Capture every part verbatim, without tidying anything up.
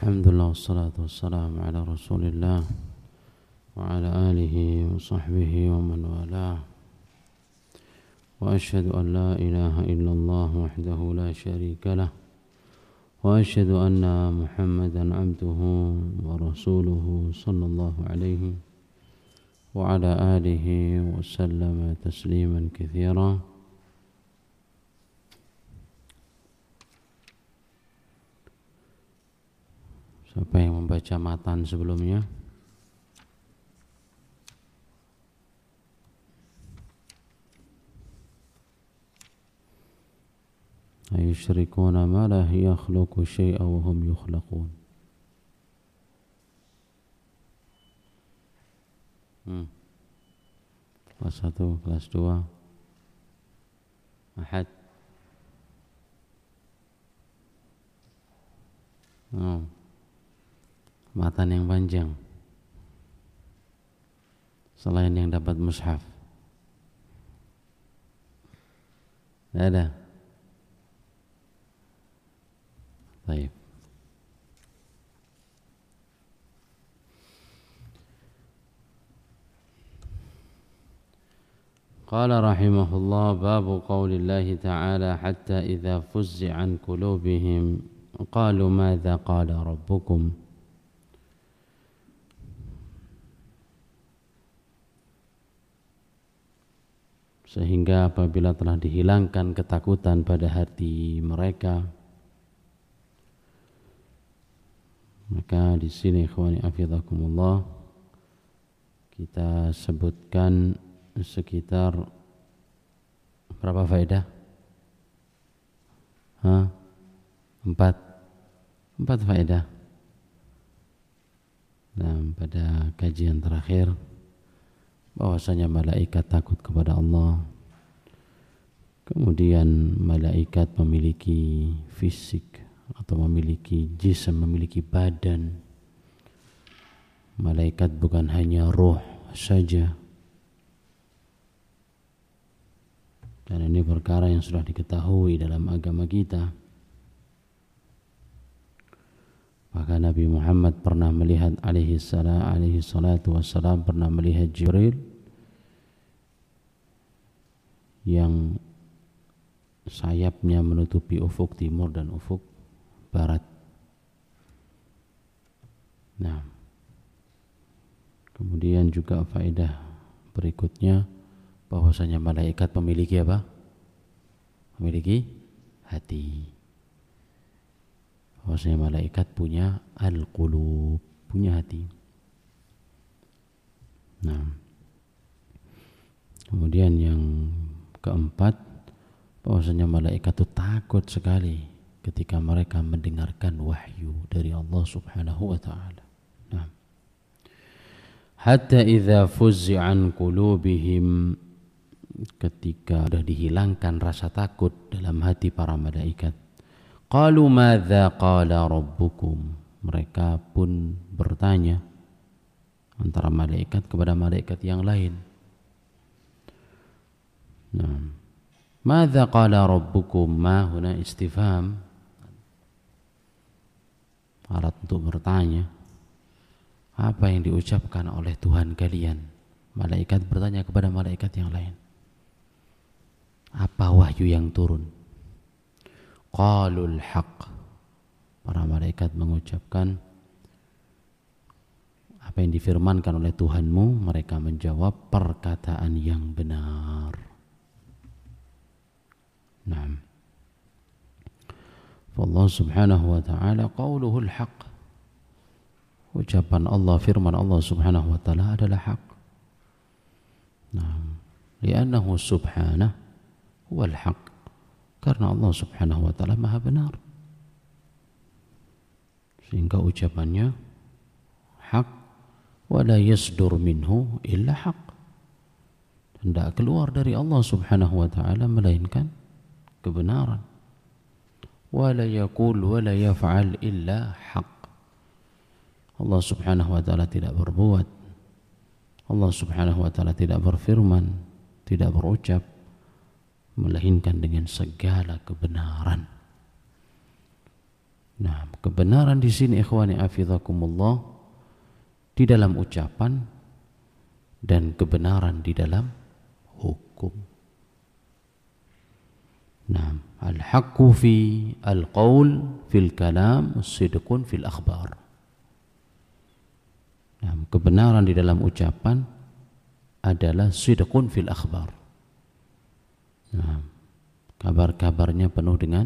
Alhamdulillah wassalatu wassalamu ala rasulillah wa ala alihi wa sahbihi wa man walah wa ashhadu an la ilaha illallah wahdahu la sharika lah wa ashhadu anna muhammadan abduhu wa rasuluhu sallallahu alaihi wa ala alihi wa sallama tasliman katsira. Siapa yang membaca matan sebelumnya? Ayusyrikuna ma la yakhluqu syai'an wa hum yukhlaqun. Hmm. Kelas satu, kelas dua. Ahad. Oh. Matan yang panjang selain yang dapat mushaf. Tidak ada. Baik. Qala rahimahullah babu qaulillahi ta'ala hatta idza fuzza an qulubihim qalu madza qala rabbukum. Sehingga apabila telah dihilangkan ketakutan pada hati mereka, maka di sini ikhwani afidakumullah kita sebutkan sekitar berapa faedah? Hah? Empat Empat faedah. Nah, pada kajian terakhir bahwasanya malaikat takut kepada Allah, kemudian malaikat memiliki fisik atau memiliki jism, memiliki badan. Malaikat bukan hanya ruh saja, dan ini perkara yang sudah diketahui dalam agama kita. Maka Nabi Muhammad pernah melihat alaihi salam, alaihi salatu wassalam pernah melihat Jibril yang sayapnya menutupi ufuk timur dan ufuk barat. Nah, kemudian juga faedah berikutnya bahwasanya malaikat memiliki apa? Memiliki hati. Bahwasanya malaikat punya al-qulub, punya hati. Nah, kemudian yang keempat, bahwasanya malaikat itu takut sekali ketika mereka mendengarkan wahyu dari Allah Subhanahu wa taala. Nah, hatta idza fuzza an qulubihim, ketika sudah dihilangkan rasa takut dalam hati para malaikat. Qalu madza qala rabbukum, mereka pun bertanya antara malaikat kepada malaikat yang lain. Nah, madza qala rabbukum, ma huna istifham, alat untuk bertanya. Apa yang diucapkan oleh Tuhan kalian? Malaikat bertanya kepada malaikat yang lain. Apa wahyu yang turun? Qalul haq, para malaikat mengucapkan apa yang difirmankan oleh Tuhanmu. Mereka menjawab perkataan yang benar. Naam. Allah Subhanahu wa ta'ala qauluhul haq, ucapan Allah, firman Allah Subhanahu wa ta'ala adalah hak. Naam. Li'annahu subhanahu huwal haq, karena Allah Subhanahu wa ta'ala maha benar, sehingga ucapannya hak. Wala yasdur minhu illa haq, tidak keluar dari Allah Subhanahu wa ta'ala melainkan kebenaran. Wala yaqul wala yaf'al illa haq, Allah Subhanahu wa ta'ala tidak berbuat, Allah Subhanahu wa ta'ala tidak berfirman, tidak berucap melainkan dengan segala kebenaran. Nah, kebenaran di sini ikhwani afizakumullah di dalam ucapan dan kebenaran di dalam hukum. Nah, al-haqqu fi al-qaul fil kalam, as-sidqun fil akhbar. Nah, kebenaran di dalam ucapan adalah sidqun fil akhbar. Nah, kabar-kabarnya penuh dengan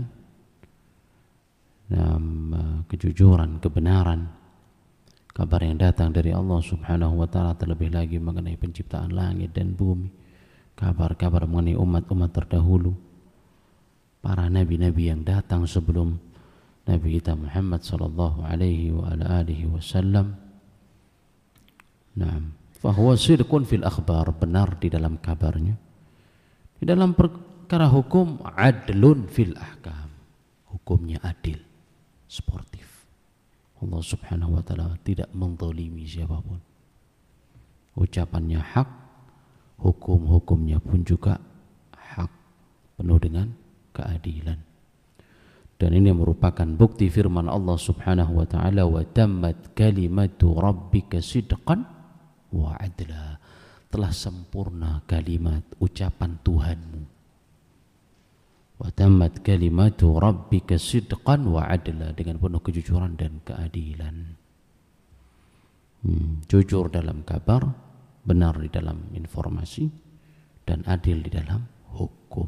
nah, kejujuran, kebenaran. Kabar yang datang dari Allah Subhanahu wa taala, terlebih lagi mengenai penciptaan langit dan bumi. Kabar-kabar mengenai umat-umat terdahulu, para nabi-nabi yang datang sebelum Nabi kita Muhammad sallallahu alaihi wa ala alihi wasallam. Nah, fahuwa sidqun fil akhbar, benar di dalam kabarnya. Di dalam perkara hukum, adlun fil ahkam, hukumnya adil, sportif. Allah Subhanahu wa taala tidak menzalimi siapapun. Ucapannya hak, hukum-hukumnya pun juga hak, penuh dengan keadilan. Dan ini merupakan bukti firman Allah Subhanahu wa taala, wa tammat kalimatu rabbika sidqan wa adla. Telah sempurna kalimat ucapan Tuhanmu. Wa tammat kalimatu rabbika sidqan wa adla, dengan penuh kejujuran dan keadilan. Hmm, jujur dalam kabar, benar di dalam informasi, dan adil di dalam hukum.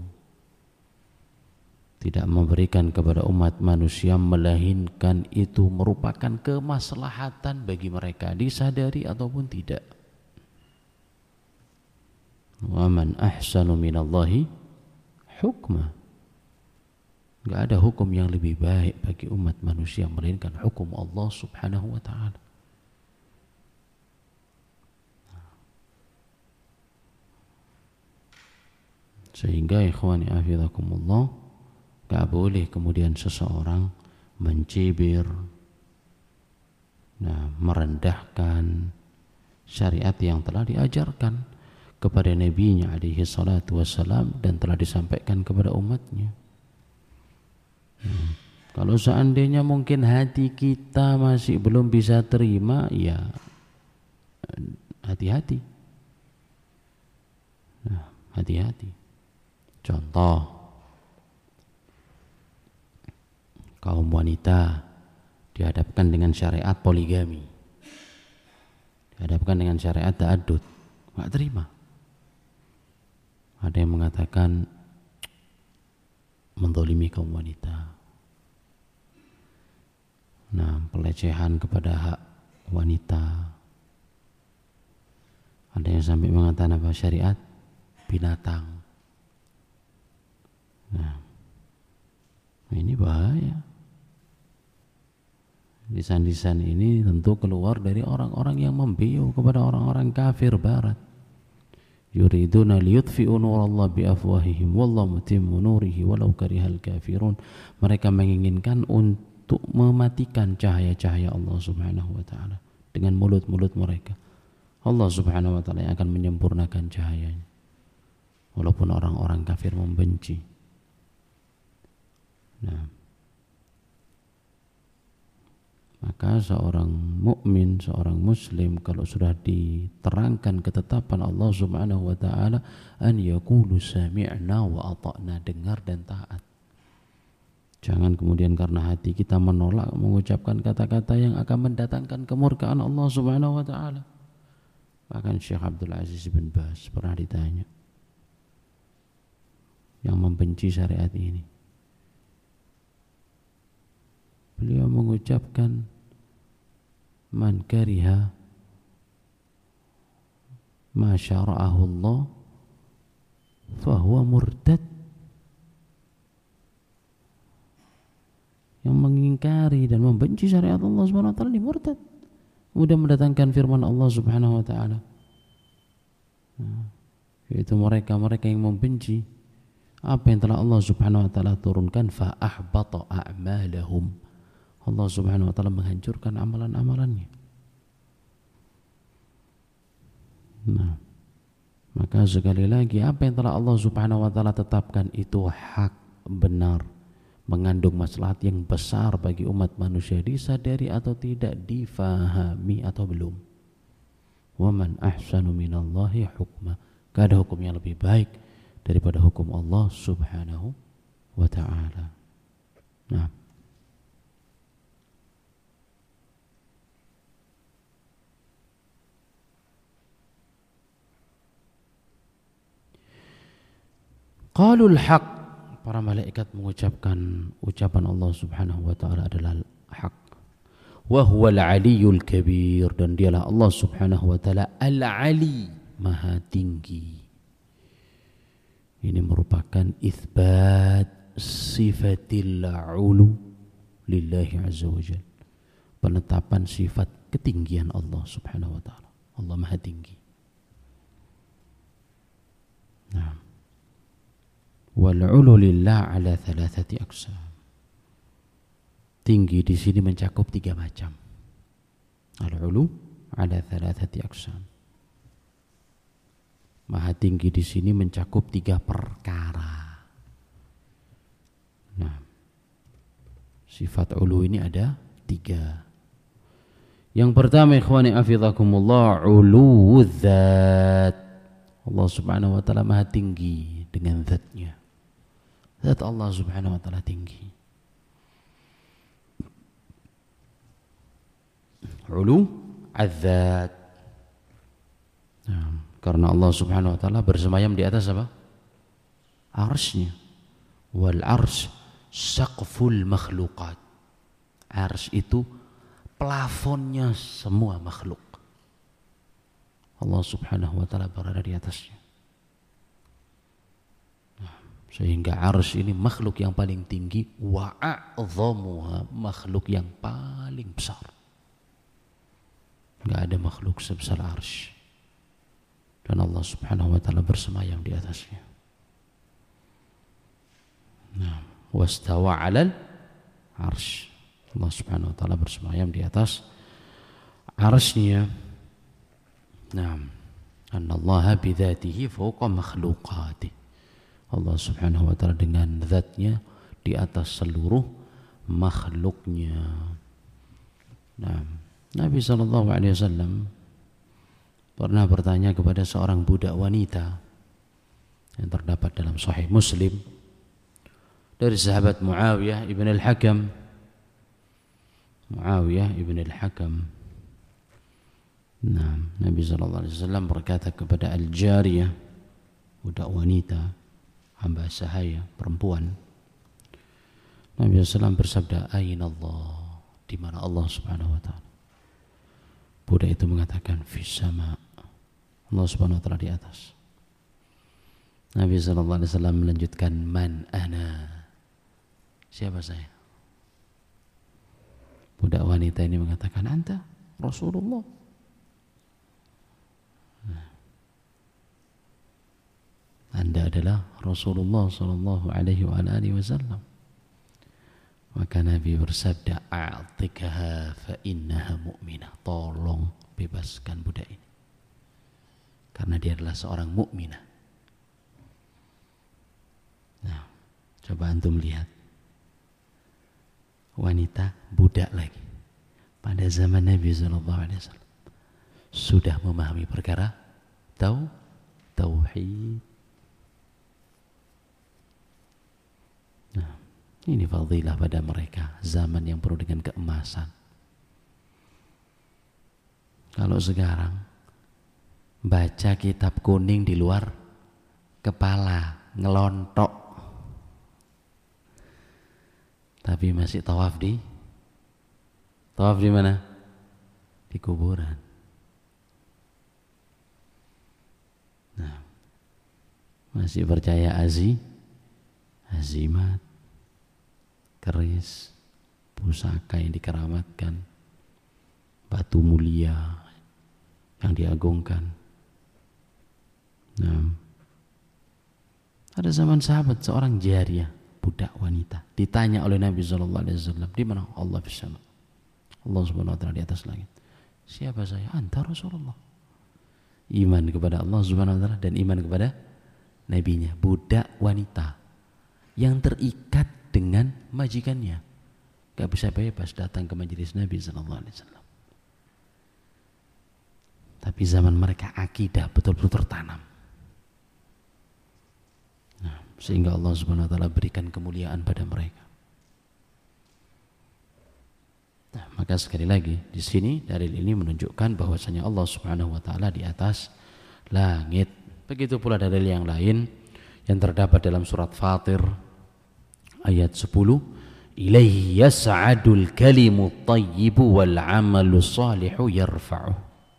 Tidak memberikan kepada umat manusia, melainkan itu merupakan kemaslahatan bagi mereka, disadari ataupun tidak. Wa man ahsanu minallahi hukma. Enggak ada hukum yang lebih baik bagi umat manusia melainkan hukum Allah Subhanahu wa taala. Sehingga ikhwani afizakumullah, enggak boleh kemudian seseorang mencibir, nah, merendahkan syariat yang telah diajarkan kepada nabinya alaihi salatu wassalam dan telah disampaikan kepada umatnya. Hmm. Kalau seandainya mungkin hati kita masih belum bisa terima, ya hati-hati. Nah, hati-hati. Contoh, kaum wanita dihadapkan dengan syariat poligami, dihadapkan dengan syariat ta'addud, nggak terima. Ada yang mengatakan menzalimi kaum wanita. Nah, pelecehan kepada hak wanita. Ada yang sampai mengatakan apa, syariat binatang. Nah, ini bahaya. Lisan-lisan ini tentu keluar dari orang-orang yang membiu kepada orang-orang kafir barat. Yuriduna liyutfi'u nurallahi biafwahihim wallahu mutimmu nurihi walau karihal kafirun. Mereka menginginkan untuk mematikan cahaya-cahaya Allah Subhanahu wa taala dengan mulut-mulut mereka. Allah Subhanahu wa taala yang akan menyempurnakan cahayanya walaupun orang-orang kafir membenci. Nah, maka seorang mukmin, seorang muslim kalau sudah diterangkan ketetapan Allah Subhanahu wa taala, an yaqulu sami'na wa ata'na, dengar dan taat. Jangan kemudian karena hati kita menolak mengucapkan kata-kata yang akan mendatangkan kemurkaan Allah Subhanahu wa taala. Bahkan Syekh Abdul Aziz bin Baz pernah ditanya, yang membenci syariat ini, beliau mengucapkan, man kariha ma syara'ahu Allah fahuwa murtad. Yang mengingkari dan membenci syariat Allah Subhanahu wa taala, dia murtad. Kemudian mendatangkan firman Allah Subhanahu wa taala, nah, yaitu mereka-mereka yang membenci apa yang telah Allah Subhanahu wa taala turunkan, fa ahbata a'malahum. Allah Subhanahu wa taala menghancurkan amalan-amalannya. Nah, maka sekali lagi apa yang telah Allah Subhanahu wa taala tetapkan itu hak, benar, mengandung maslahat yang besar bagi umat manusia, disadari atau tidak, difahami atau belum. Wa man ahsanu minallahi hukma. Gak ada hukum yang lebih baik daripada hukum Allah Subhanahu wa ta'ala. Nah, qalul haq, para malaikat mengucapkan ucapan Allah Subhanahu wa ta'ala adalah hak. Wa huwal aliyyul kabir, dan dialah Allah Subhanahu wa ta'ala al-ali, maha tinggi. Ini merupakan itsbat sifatil ulu lillahi azza wa jalla, penetapan sifat ketinggian Allah Subhanahu wa ta'ala. Allah maha tinggi. Nah, wal ulu lillah ala thalathati aqsam. Tinggi di sini mencakup tiga macam. Al-ulu ala thalathati aqsam. Maha tinggi di sini mencakup tiga perkara. Nah, sifat ulu ini ada tiga. Yang pertama, ikhwani afidhakumullah, ulu dzat. Allah Subhanahu wa ta'ala maha tinggi dengan zatnya. Zat Allah Subhanahu wa ta'ala tinggi. Ulu az-zat. Nah, karena Allah Subhanahu wa ta'ala bersemayam di atas apa? Arsy-Nya. Wal arsy saqful makhluqat. Arsy itu plafonnya semua makhluk. Allah Subhanahu wa ta'ala berada di atasnya. Nah, sehingga arsy ini makhluk yang paling tinggi, wa a'dhamuha, makhluk yang paling besar. Enggak ada makhluk sebesar arsy. Dan Allah Subhanahu wa ta'ala bersemayam di atasnya. Nah, wastawa 'alal arsy. Allah Subhanahu wa ta'ala bersemayam di atas arsy-Nya. Nah, annallaha bidzatihi fawqa makhluqatih. Allah Subhanahu wa ta'ala dengan zatnya di atas seluruh makhluknya. Nah, Nabi sallallahu alaihi wasallam pernah bertanya kepada seorang budak wanita yang terdapat dalam Sahih Muslim dari sahabat Muawiyah ibn al-Hakam. Muawiyah ibn al-Hakam. Nah, Nabi sallallahu alaihi wasallam berkata kepada al-jariyah, budak wanita, hamba sahaya, perempuan. Nabi sallallahu alaihi wasallam bersabda, "Aina Allah?" Di mana Allah Subhanahu wa ta'ala? Budak itu mengatakan, "Fis sama." Allah Subhanahu wa ta'ala di atas. Nabi sallallahu alaihi wasallam melanjutkan, "Man ana?" Siapa saya? Budak wanita ini mengatakan, "Anta Rasulullah." Nah, Anda adalah Rasulullah sallallahu alaihi wa alihi wasallam. Maka Nabi bersabda, "A'tikaha fa innaha mu'minah." Tolong bebaskan budak ini, karena dia adalah seorang mukminah. Nah, coba antum lihat, wanita budak lagi pada zaman Nabi sallallahu alaihi wasallam sudah memahami perkara tau tauhid. Nah, ini fadilah pada mereka, zaman yang penuh dengan keemasan. Kalau sekarang baca kitab kuning di luar kepala, ngelontok, tapi masih tawaf di tawaf di mana? Di kuburan. Nah, masih percaya azi, azimat, keris, pusaka yang dikeramatkan, batu mulia yang diagungkan. Nah, ada zaman sahabat seorang jariyah, budak wanita, ditanya oleh Nabi sallallahu alaihi wasallam, "Di mana?" Allah bersama. Allah Subhanahu wa ta'ala di atas langit. "Siapa saya?" "Anta Rasulullah." Iman kepada Allah Subhanahu wa ta'ala dan iman kepada nabinya. Budak wanita yang terikat dengan majikannya. Gak bisa bebas datang ke majelis Nabi sallallahu alaihi wasallam. Tapi zaman mereka akidah betul-betul tertanam. Nah, sehingga Allah Subhanahu wa taala berikan kemuliaan pada mereka. Nah, maka sekali lagi di sini dalil ini menunjukkan bahwasanya Allah Subhanahu wa taala di atas langit. Begitu pula dalil yang lain yang terdapat dalam surat Fatir ayat sepuluh, ilaihi yas'adul kalimut thayyibu wal 'amalus shalihu yarfa'uh.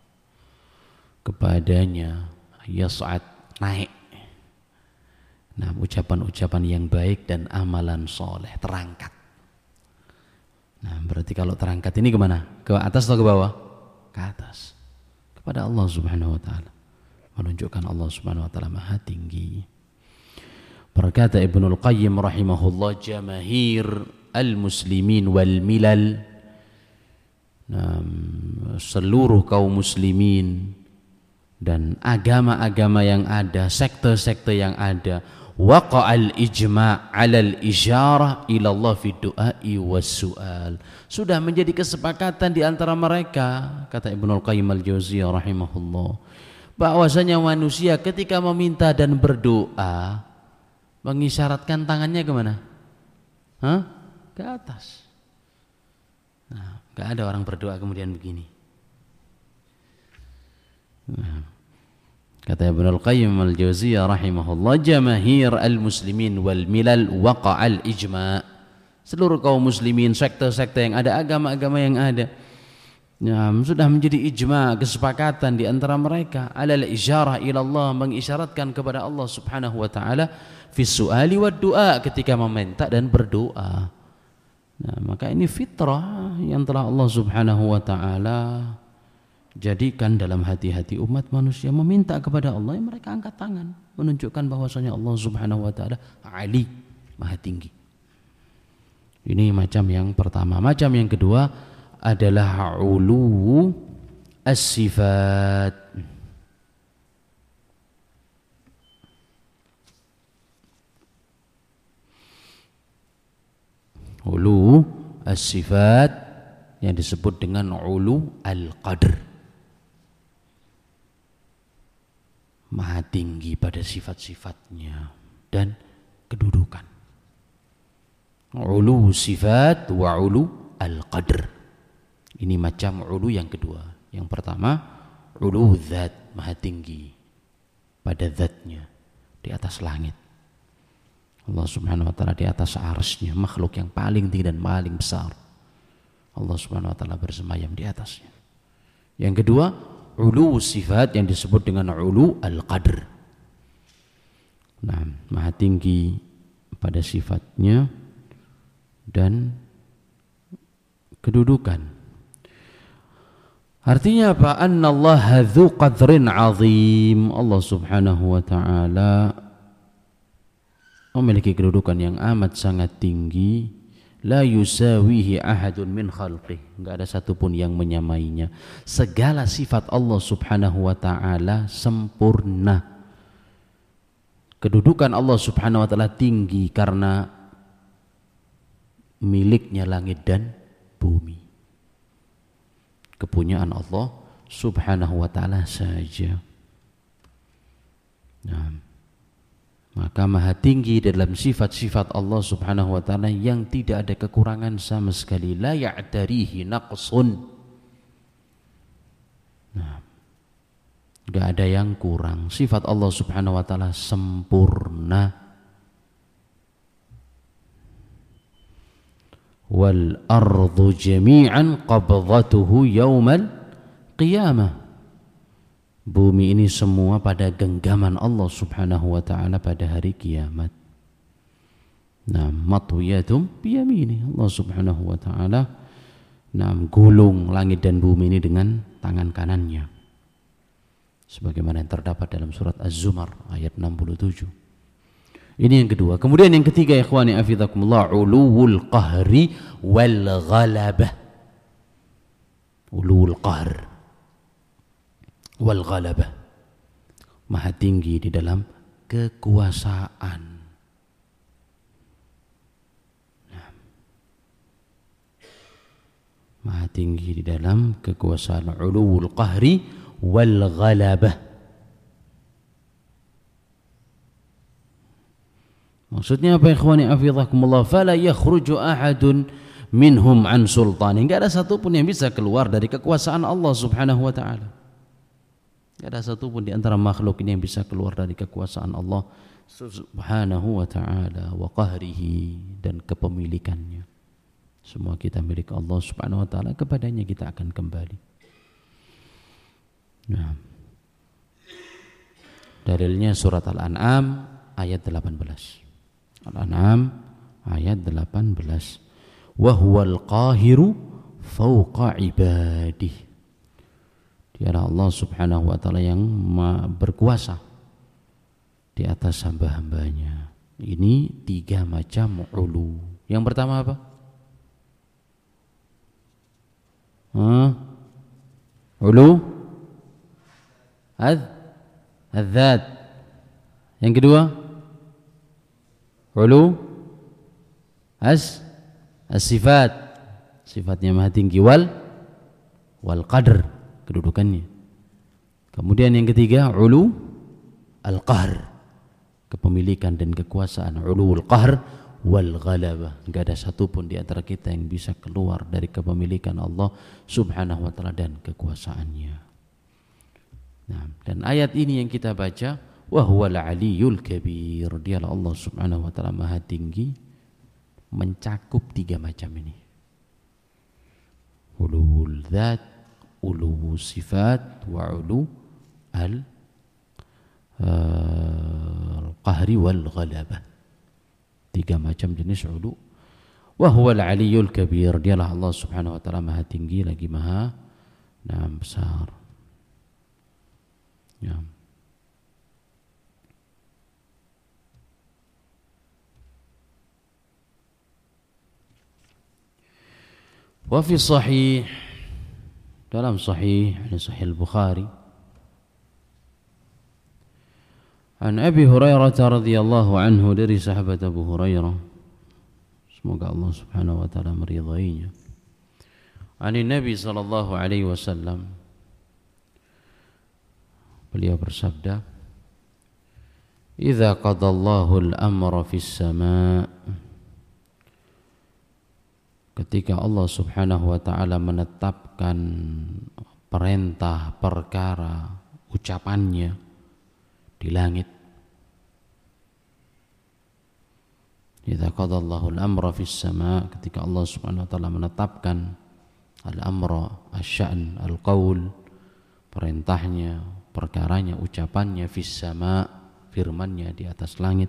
Kepadanya yas'ad, naik. Nah, ucapan-ucapan yang baik dan amalan soleh terangkat. Nah, berarti kalau terangkat ini kemana? Ke atas atau ke bawah? Ke atas. Kepada Allah Subhanahu wa taala. Menunjukkan Allah Subhanahu wa taala Maha tinggi. Berkata Ibnul Qayyim rahimahullah, jamahir al-muslimin wal milal, nah, seluruh kaum muslimin dan agama-agama yang ada, sekte-sekte yang ada, waqa'al ijma' 'alal isyarah ila Allah fi du'ai was su'al. Sudah menjadi kesepakatan di antara mereka, kata Ibnul Qayyim al-Jauziyah rahimahullah, bahwasanya manusia ketika meminta dan berdoa mengisyaratkan tangannya kemana? Hah? Ke atas. Nah, gak ada orang berdoa kemudian begini. Nah, kata Ibnul Qayyim al-Jauziyah rahimahullah, jamahir al-muslimin wal milal waqa'al ijma'. Seluruh kaum muslimin, sekte-sekte yang ada, agama-agama yang ada, ya, sudah menjadi ijma', kesepakatan di antara mereka, alal isyarah ila Allah, mengisyaratkan kepada Allah Subhanahu wa taala fi su'ali wad du'a, ketika meminta dan berdoa. Nah, maka ini fitrah yang telah Allah Subhanahu wa taala jadikan dalam hati-hati umat manusia. Meminta kepada Allah, yang mereka angkat tangan, menunjukkan bahwasanya Allah Subhanahu wa taala Ali, Maha tinggi. Ini macam yang pertama. Macam yang kedua adalah ulu as-sifat. Ulu as-sifat yang disebut dengan ulu al-qadr. Maha tinggi pada sifat-sifatnya dan kedudukan. Ulu sifat wa ulu al-qadr. Ini macam ulu yang kedua. Yang pertama, ulu zat, maha tinggi pada zatnya, di atas langit. Allah Subhanahu wa taala di atas arsy-Nya, makhluk yang paling tinggi dan paling besar. Allah Subhanahu wa taala bersemayam di atasnya. Yang kedua, ulu sifat yang disebut dengan ulu al-qadr. Nah, maha tinggi pada sifatnya dan kedudukan. Artinya apa? Annallaha dzu qadrin azim. Allah Subhanahu wa taala memiliki kedudukan yang amat sangat tinggi. La yusawihi ahadun min khalqih. Enggak ada satupun yang menyamainya. Segala sifat Allah Subhanahu wa taala sempurna. Kedudukan Allah Subhanahu wa taala tinggi karena miliknya langit dan bumi. Kepunyaan Allah Subhanahu wa taala saja. Nah, maka maha tinggi dalam sifat-sifat Allah Subhanahu wa taala yang tidak ada kekurangan sama sekali, la ya'tarihi naqsun. Nah, enggak ada yang kurang. Sifat Allah Subhanahu wa taala sempurna. Wal ardu jami'an qabdatuhu yaumal qiyamah. Bumi ini semua pada genggaman Allah Subhanahu wa taala pada hari kiamat. Nah, matwiyatum biyamini. Allah Subhanahu wa taala nah gulung langit dan bumi ini dengan tangan kanannya. Sebagaimana yang terdapat dalam surat Az-Zumar ayat enam puluh tujuh. Ini yang kedua. Kemudian yang ketiga, ikhwani afizakumullah, uluwul qahri wal ghalabah. Uluwul qahr wal ghalabah. Maha tinggi di dalam kekuasaan. Maha tinggi di dalam kekuasaan uluwul qahri wal ghalabah. Maksudnya apa ikhwani hafizakumullah? Fala yakhruju ahadun minhum an sultani. Enggak ada satupun yang bisa keluar dari kekuasaan Allah Subhanahu wa taala. Enggak ada satupun di antara makhluk ini yang bisa keluar dari kekuasaan Allah Subhanahu wa taala wa qahrihi, dan kepemilikannya. Semua kita milik Allah Subhanahu wa taala, kepadanya kita akan kembali. Nah, dalilnya surat Al-An'am ayat delapan belas. Al-An'am ayat delapan belas. Wa huwal qahiru fawqa ibadihi. Dialah Allah Subhanahu wa taala yang berkuasa di atas hamba-hambanya. Ini tiga macam ulu. Yang pertama apa? Hah? Ulu ad adzat. Yang kedua ulu as as-sifat, sifatnya maha tinggi, wal wal qadr, kedudukannya. Kemudian yang ketiga ulu al-qahr, kepemilikan dan kekuasaan. Uluul qahr wal ghalabah. Enggak ada satupun di antara kita yang bisa keluar dari kepemilikan Allah Subhanahu wa taala dan kekuasaannya. Nah, dan ayat ini yang kita baca, wa huwal aliyyul kabir. Dialah Allah Subhanahu wa taala maha tinggi, mencakup tiga macam ini. Uluul dzat, uluul sifat, wa ulu al al-qahri wal ghalabah. Tiga macam jenis ulu. Wa huwal aliyyul kabir. Dialah Allah Subhanahu wa taala maha tinggi lagi maha nah, besar. Ya. Wa fi sahih, dalam sahih, ini sahih al-Bukhari, an Abi Hurairah radhiyallahu anhu, dari sahabat Abu Hurairah, semoga Allah Subhanahu wa taala meridainya, an Nabi sallallahu alaihi wasallam, beliau bersabda, idza qadallahu al-amra fis sama', ketika Allah Subhanahu wa taala menetapkan perintah perkara ucapannya di langit. Idza qadallahu al-amra fis sama', ketika Allah Subhanahu wa taala menetapkan al-amra, asy-sya'n, al-qaul, perintahnya, perkaranya, ucapannya, fis sama', firman-Nya di atas langit.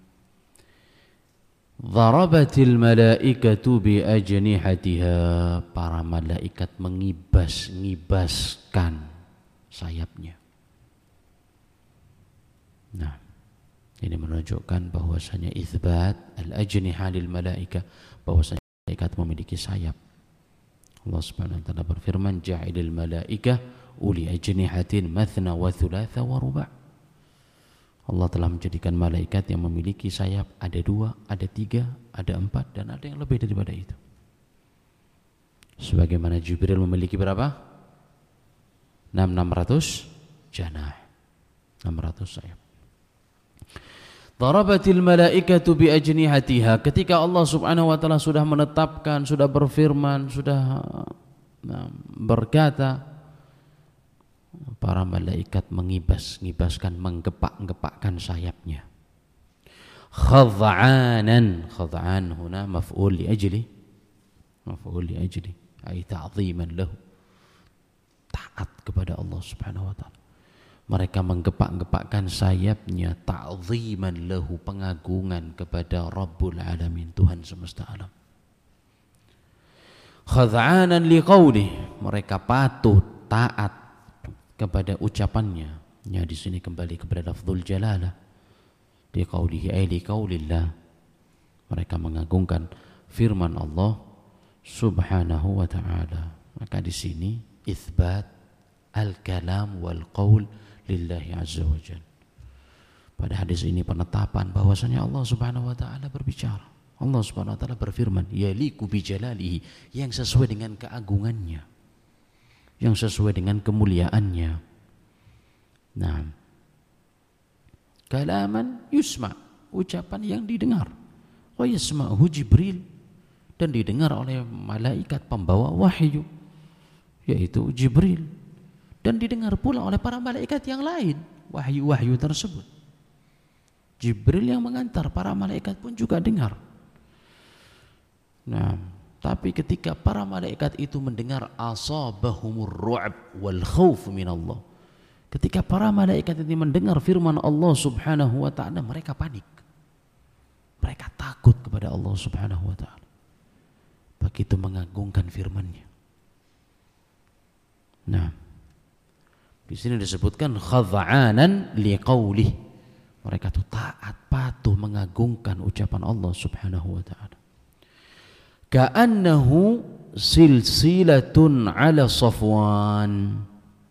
Dharabatil malaikatu bi ajnihatiha, para malaikat mengibas-ngibaskan sayapnya. Nah, ini menunjukkan bahwasanya itsbat al-ajniha lil malaika, bahwasanya malaikat memiliki sayap. Allah Subhanahu wa taala berfirman, ja'ilil malaika uli ajnihatin mathna wa thulatha wa ruba'. Allah telah menjadikan malaikat yang memiliki sayap ada dua, ada tiga, ada empat, dan ada yang lebih daripada itu. Sebagaimana Jibril memiliki berapa? enam ratus janah, enam ratus sayap. Darabatil malaikatu bi ajnihatiha, ketika Allah Subhanahu wa taala sudah menetapkan, sudah berfirman, sudah nah, berkata, para malaikat mengibas-ngibaskan, menggepak-gepakkan sayapnya. Khad'anan, khad'an huna maf'ul li ajli, maf'ul li ajli, ay ta'ziman lahu, taat kepada Allah Subhanahu wa taala. Mereka menggepak-gepakkan sayapnya, ta'ziman lahu, pengagungan kepada Rabbul Alamin, Tuhan semesta alam. Khad'anan liqaulih, mereka patuh, taat kepada ucapannya. Ya, di sini kembali kepada lafzul jalalah, di qaulihi ay li qaulillah, mereka mengagungkan firman Allah Subhanahu wa taala. Maka di sini itsbat al-kalam wal qaul lillahi azza wajalla. Pada hadis ini penetapan bahwasanya Allah Subhanahu wa taala berbicara. Allah Subhanahu wa taala berfirman, yaliku bijalalihi, yang sesuai dengan keagungannya, yang sesuai dengan kemuliaannya. Nah, kalaman yusma, ucapan yang didengar. Wa yasma'uhu Jibril, dan didengar oleh malaikat pembawa wahyu, yaitu Jibril, dan didengar pula oleh para malaikat yang lain wahyu-wahyu tersebut. Jibril yang mengantar, para malaikat pun juga dengar. Nah, tapi ketika para malaikat itu mendengar asabahumur ru'b wal khauf minallah, ketika para malaikat ini mendengar firman Allah Subhanahu wa taala, mereka panik. Mereka takut kepada Allah Subhanahu wa taala. Begitu mengagungkan firman-Nya. Nah, di sini disebutkan khadha'anan liqaulih. Mereka itu taat, patuh, mengagungkan ucapan Allah Subhanahu wa taala. Ka'annahu silsilatun ala Safwan.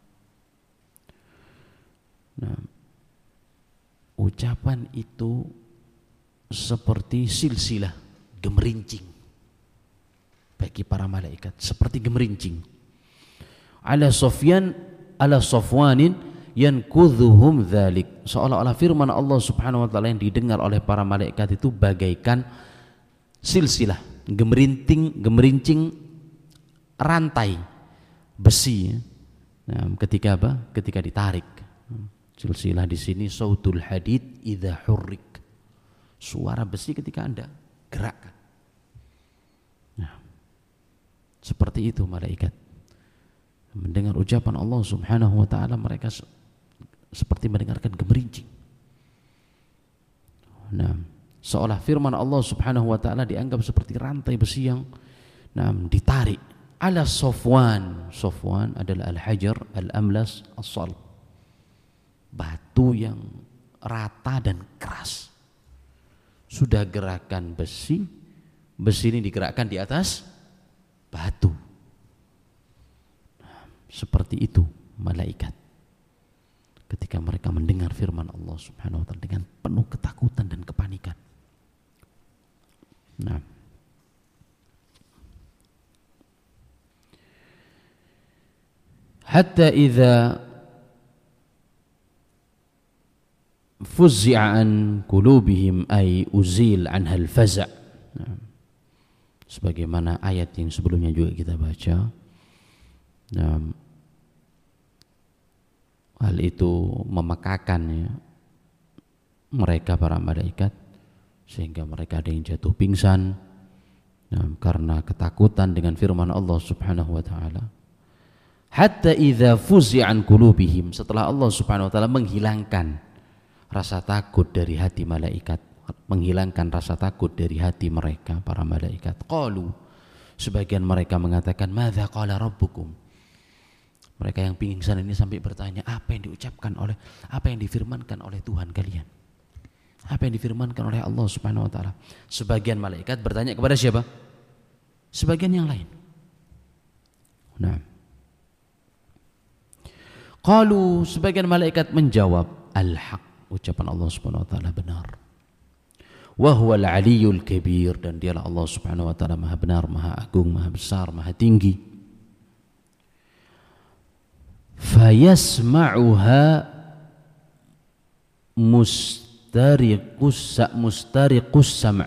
Nah, ucapan itu seperti silsilah, gemerincing bagi para malaikat, seperti gemerincing. Ala Safyan, ala Safwanin yankudhuhum dzalik. Seolah-olah firman Allah Subhanahu wa taala yang didengar oleh para malaikat itu bagaikan silsilah, gemerinting, gemerincing rantai besi. Nah, ketika apa? Ketika ditarik. Silsilah di sini sautul hadid idza hurrik. Suara besi ketika Anda gerakkan. Nah, seperti itu malaikat. Mendengar ucapan Allah Subhanahu wa taala, mereka seperti mendengarkan gemerincing. Nah, seolah firman Allah Subhanahu wa taala dianggap seperti rantai besi yang nah, ditarik. Ala Safwan. Safwan adalah al-hajar al-amlas as-salb, batu yang rata dan keras. Sudah gerakan besi, besi ini digerakkan di atas batu. Nah, seperti itu malaikat ketika mereka mendengar firman Allah Subhanahu wa taala dengan penuh ketakutan dan kepanikan. Nah, hatta idza fuzzi'a an qulubihim ay uzil anha al-faza'. Nah, sebagaimana ayat yang sebelumnya juga kita baca. Nah, hal itu memekakan ya, mereka para malaikat, sehingga mereka ada yang jatuh pingsan nah, karena ketakutan dengan firman Allah Subhanahu wa taala. Hatta idza fuzi'a an qulubihim, setelah Allah Subhanahu wa taala menghilangkan rasa takut dari hati malaikat, menghilangkan rasa takut dari hati mereka para malaikat. Qalu, sebagian mereka mengatakan, madza qala rabbukum. Mereka yang pingsan ini sampai bertanya, apa yang diucapkan oleh, apa yang difirmankan oleh Tuhan kalian? Apa yang difirmankan oleh Allah Subhanahu wa taala? Sebagian malaikat bertanya kepada siapa? Sebagian yang lain. Nah, qalu, sebagian malaikat menjawab, al-haq, ucapan Allah Subhanahu wa taala benar. Wa huwal aliyyul kabir, dan dialah Allah Subhanahu wa taala maha benar, maha agung, maha besar, maha tinggi. Fayasma'uha mustariqus mustariqus sam'.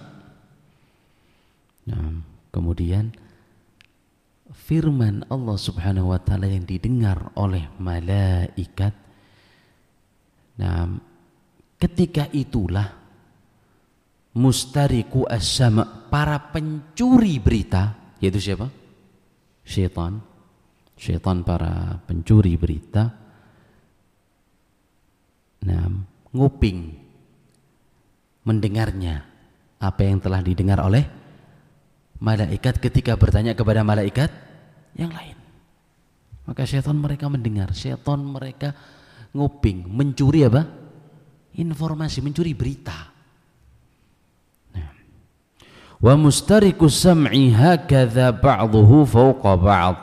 Nah, kemudian firman Allah Subhanahu wa taala yang didengar oleh malaikat. Nah, ketika itulah mustariqu as-sam', para pencuri berita, yaitu siapa? Syaitan. Syaitan, para pencuri berita, nah, nguping mendengarnya apa yang telah didengar oleh malaikat ketika bertanya kepada malaikat yang lain. Maka syaitan mereka mendengar, syaitan mereka nguping, mencuri apa? Informasi, mencuri berita. Nah, wa mustariqus sam'i hakadha ba'dhuhu fawqa ba'd.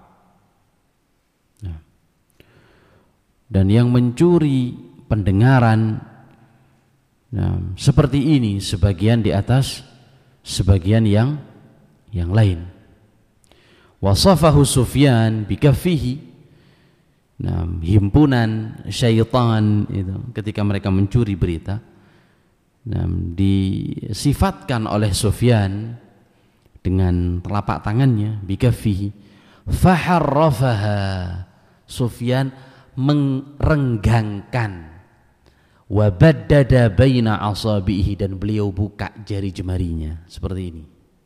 Dan yang mencuri pendengaran nah, seperti ini, sebagian di atas sebagian yang yang lain. Wasafahu Sufyan bikaffihi. Nah, himpunan syaitan itu ketika mereka mencuri berita, nah, disifatkan oleh Sufyan dengan telapak tangannya bikaffihi. Faharrafaha. Sufyan merenggangkan wa baddada baina asabihi, dan beliau buka jari jemarinya seperti ini.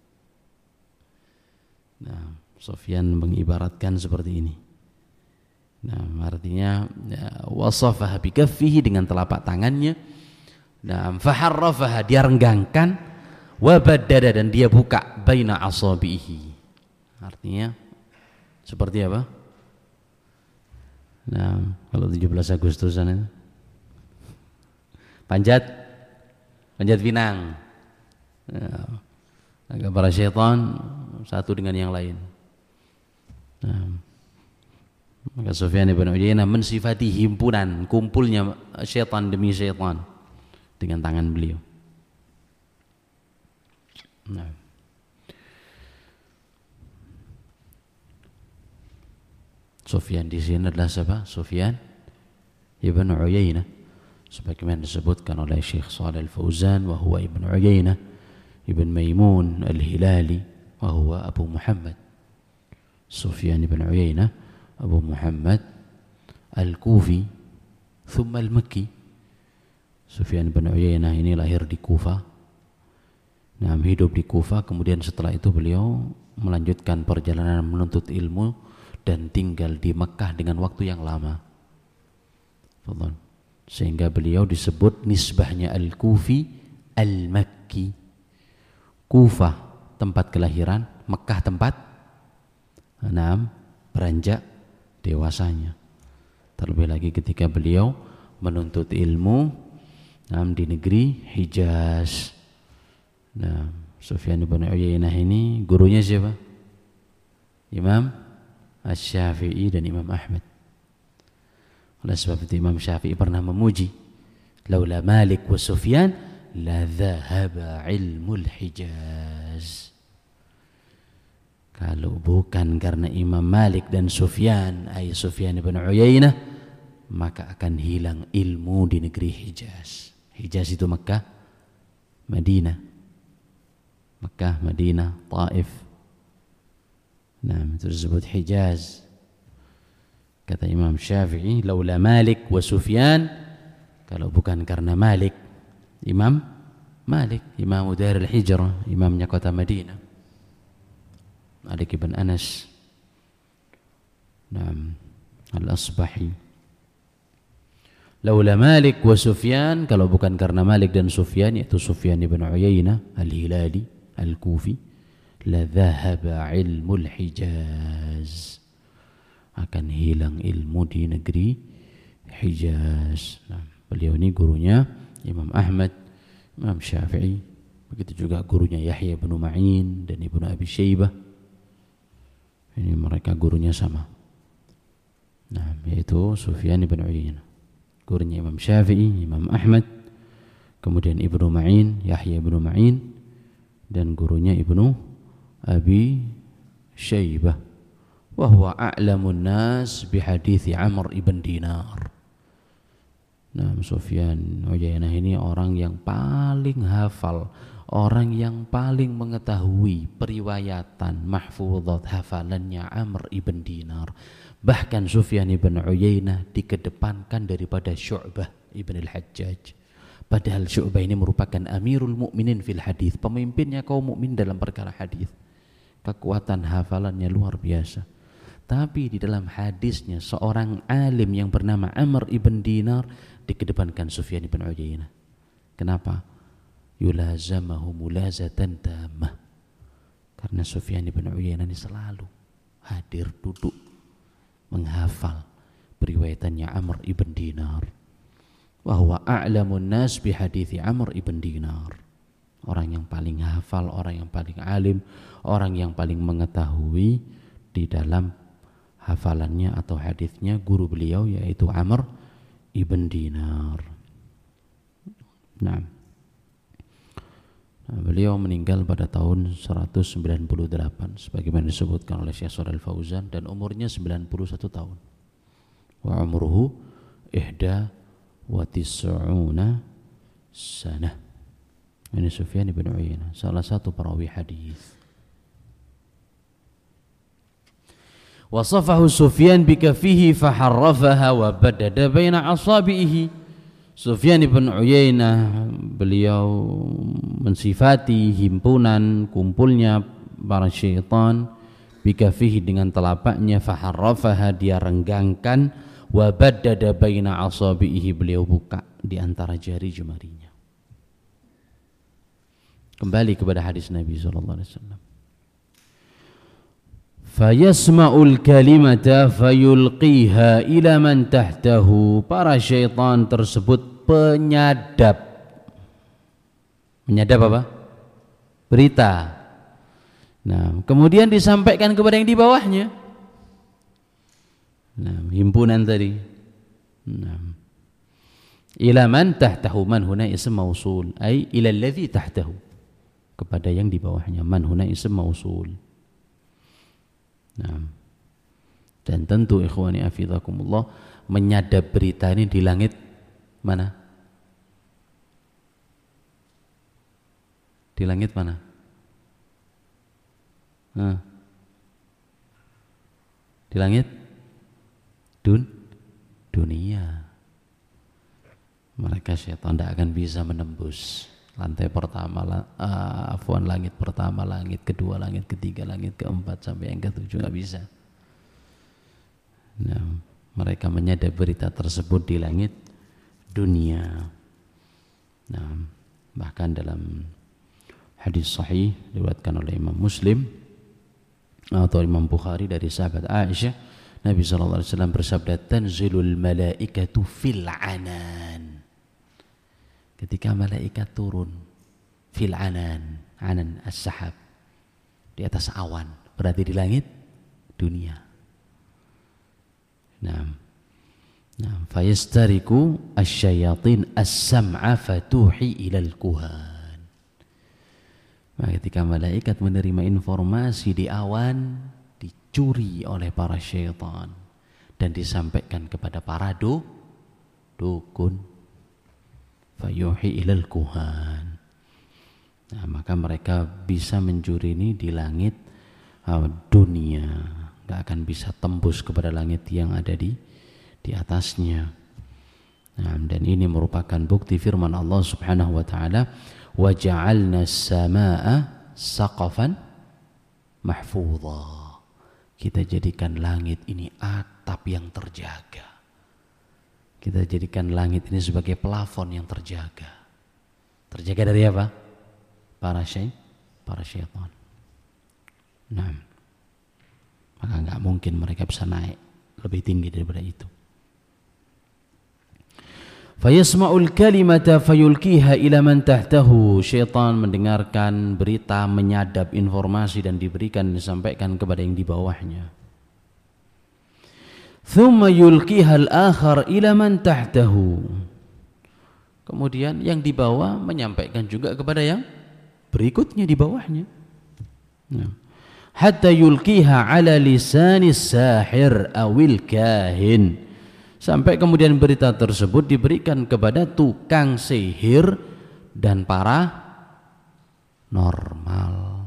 Nah, Sufyan mengibaratkan seperti ini. Nah, artinya ya, wasafaha bikaffihi, dengan telapak tangannya. Nah, faharrafaha, dia renggangkan, wa baddada, dan dia buka baina asabihi. Artinya seperti apa? Nah, kalau tujuh belas Agustusan itu panjat panjat pinang. Nah, para syaitan satu dengan yang lain. Nah, maka Sufyan ibn Uyainah mensifati himpunan, kumpulnya syaitan demi syaitan dengan tangan beliau. Nah, Sufyan di sini adalah siapa? Sufyan ibn Uyainah, sebagaimana disebutkan oleh Syekh Shalih Al-Fauzan, wa huwa ibn Uyainah ibn Maimun Al-Hilali, wa huwa Abu Muhammad. Sufyan ibn Uyainah Abu Muhammad Al-Kufi thumma Al-Makki. Sufyan ibn Uyainah ini lahir di Kufa, nah, hidup di Kufa, kemudian setelah itu beliau melanjutkan perjalanan menuntut ilmu dan tinggal di Mekah dengan waktu yang lama, sehingga beliau disebut nisbahnya Al-Kufi Al-Makki. Kufah tempat kelahiran, Mekah tempat enam beranjak dewasanya. Terlebih lagi ketika beliau menuntut ilmu enam di negeri Hijaz. Nah, Sufyan ibn Uyainah ini gurunya siapa? Imam Asy-Syafi'i dan Imam Ahmad. Oleh sebab itu Imam Syafi'i pernah memuji, laula Malik wa Sufyan la dhahaba ilmul Hijaz. Kalau bukan karena Imam Malik dan Sufyan, ay Sufyan ibn Uyainah, maka akan hilang ilmu di negeri Hijaz. Hijaz itu Makkah, Madinah. Makkah, Madinah, Taif. Nah, itu disebut Hijaz. Kata Imam Syafi'i, laula Malik wa Sufyan, kalau bukan karena Malik, Imam Malik, Imam Darul Hijrah, imamnya kota Madinah, Malik ibn Anas, Naam, Al-Asbahi. Laula Malik wa Sufyan, kalau bukan karena Malik dan Sufyan, yaitu Sufyan ibn Uyainah Al-Hilali Al-Kufi, la dhahaba ilmul Hijaz, akan hilang ilmu di negeri Hijaz. Nah, beliau ini gurunya Imam Ahmad, Imam Syafi'i, begitu juga gurunya Yahya bin Ma'in dan Ibnu Abi Syaibah. Ini mereka gurunya sama. Nah, yaitu Sufyan ibn Uyainah, gurunya Imam Syafi'i, Imam Ahmad, kemudian Ibnu Ma'in, Yahya bin Ma'in, dan gurunya Ibnu Abi Syaibah. Wa huwa a'lamun nas bi hadithi Amr ibn Dinar. Nah, Sufyan Uyainah ini orang yang paling hafal, orang yang paling mengetahui periwayatan mahfudhat hafalannya Amr ibn Dinar. Bahkan Sufyan ibn Uyainah dikedepankan daripada Syu'bah ibn al-Hajjaj. Padahal Syu'bah ini merupakan Amirul Mukminin fil hadis, pemimpinnya kaum mukmin dalam perkara hadis. Kekuatan hafalannya luar biasa. Tapi di dalam hadisnya seorang alim yang bernama Amr ibn Dinar dikedepankan Sufyan ibn Uyainah. Kenapa? Yulazamahu mulazatan tamah. Karena Sufyan ibn Uyainah ini selalu hadir, duduk, menghafal periwayatannya Amr ibn Dinar. Wa huwa a'lamun nas bi hadithi Amr ibn Dinar. Orang yang paling hafal, orang yang paling alim, orang yang paling mengetahui di dalam hafalannya atau hadisnya guru beliau, yaitu Amr ibn Dinar. Nah, Nah, beliau meninggal pada tahun seratus sembilan puluh delapan sebagaimana disebutkan oleh Syekh Shalih Al-Fauzan, dan umurnya sembilan puluh satu tahun. Wa umruhu ihda wa tis'una sanah. Ini Sufyan bin Uyainah, salah satu perawi hadis. Wasafahu Sufyan bikafihi faharrafaha wa badada baina asabihi. Sufyan bin Uyainah beliau mensifati himpunan kumpulnya para syaitan bikafihi dengan telapaknya, faharrafaha dia renggangkan, wa badada baina asabihi beliau buka di antara jari jemarinya. Kembali kepada hadis Nabi sallallahu alaihi wasallam. Fayasma'ul kalimata fayulqiha ila man tahtahu. Para syaitan tersebut penyadap. Menyadap apa? Berita. Nah, kemudian disampaikan kepada yang di bawahnya. Nah, himpunan tadi. Nah, ila man tahtahu, man huna ism mausul, ay ila alladhi tahtahu, kepada yang di bawahnya. Man huna ism mausul. Nah, dan tentu ikhwani afizakumullah, menyadap berita ini di langit mana? Di langit mana? Nah, di langit dun dunia. Mereka syaitan tidak akan bisa menembus lantai pertama, uh, afwan langit pertama, langit kedua, langit ketiga, langit keempat sampai yang ketujuh, nggak bisa. Nah, mereka menyadap berita tersebut di langit dunia. Nah, bahkan dalam hadis sahih diriwayatkan oleh Imam Muslim atau Imam Bukhari dari sahabat Aisyah, Nabi sallallahu alaihi wasallam bersabda, tanzilul malaikatu fil anan. Ketika malaikat turun fil anan, anan as-sahab, di atas awan, berarti di langit dunia. Nah, nah, fayastariku asyayatin as-sam'a fatuhi ilal kuhan. Nah, ketika malaikat menerima informasi di awan, dicuri oleh para syaitan dan disampaikan kepada para do, dukun. Fayuhi ilal kuhan. Nah, maka mereka bisa mencuri ini di langit uh, dunia, nggak akan bisa tembus kepada langit yang ada di di atasnya. Nah, dan ini merupakan bukti firman Allah Subhanahu wa taala, wa ja'alna as-samaa'a saqafan mahfudha. Kita jadikan langit ini atap yang terjaga. Kita jadikan langit ini sebagai plafon yang terjaga. Terjaga dari apa? Para syai, para syaitan. Nah, maka nggak mungkin mereka bisa naik lebih tinggi daripada itu. Fayasma'ul kalimata fayulkiha ila man tahtahu. Syaitan mendengarkan berita, menyadap informasi dan diberikan, disampaikan kepada yang di bawahnya. Thumma yulqiha al-akhar ila man tahtahu. Kemudian yang di bawah menyampaikan juga kepada yang berikutnya di bawahnya. Nah, hatta yulqiha ala lisanis sahir awil kahin. Sampai kemudian berita tersebut diberikan kepada tukang sihir dan para normal.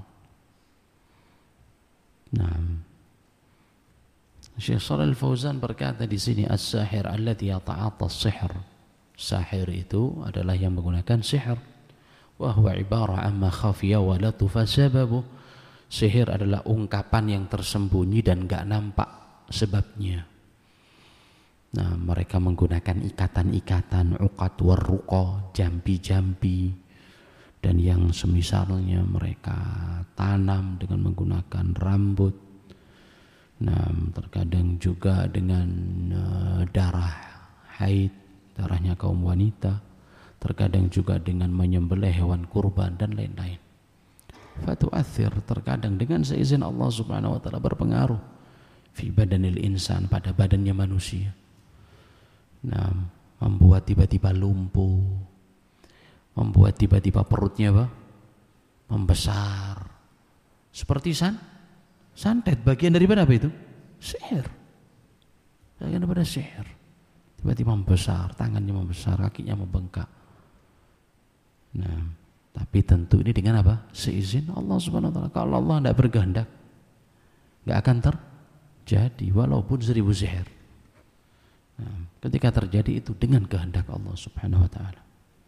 Nah, Syekh Shalih Al-Fauzan berkata di sini, as-sahir alladhi yata'atta as-sihr. Sahir itu adalah yang menggunakan sihir. Wa huwa ibarah amma khafiya wa la tufa sababuh. Sihir adalah ungkapan yang tersembunyi dan enggak nampak sebabnya. Nah, mereka menggunakan ikatan-ikatan, uqad warruqa, jampi-jampi, dan yang semisalnya mereka tanam dengan menggunakan rambut. Nah, terkadang juga dengan uh, darah haid, darahnya kaum wanita, terkadang juga dengan menyembelih hewan kurban dan lain-lain. Fatu'athir, terkadang dengan seizin Allah Subhanahu wa taala berpengaruh fi badanil insan, pada badannya manusia. Nah, membuat tiba-tiba lumpuh, membuat tiba-tiba perutnya apa? membesar seperti san santet, bagian daripada apa itu? Sihir. Bagian daripada sihir. Tiba-tiba membesar, tangannya membesar, kakinya membengkak. Nah, tapi tentu ini dengan apa? Seizin Allah Subhanahu wa taala. Kalau Allah tidak berkehendak, enggak akan terjadi walaupun seribu sihir. Nah, ketika terjadi itu dengan kehendak Allah Subhanahu wa taala.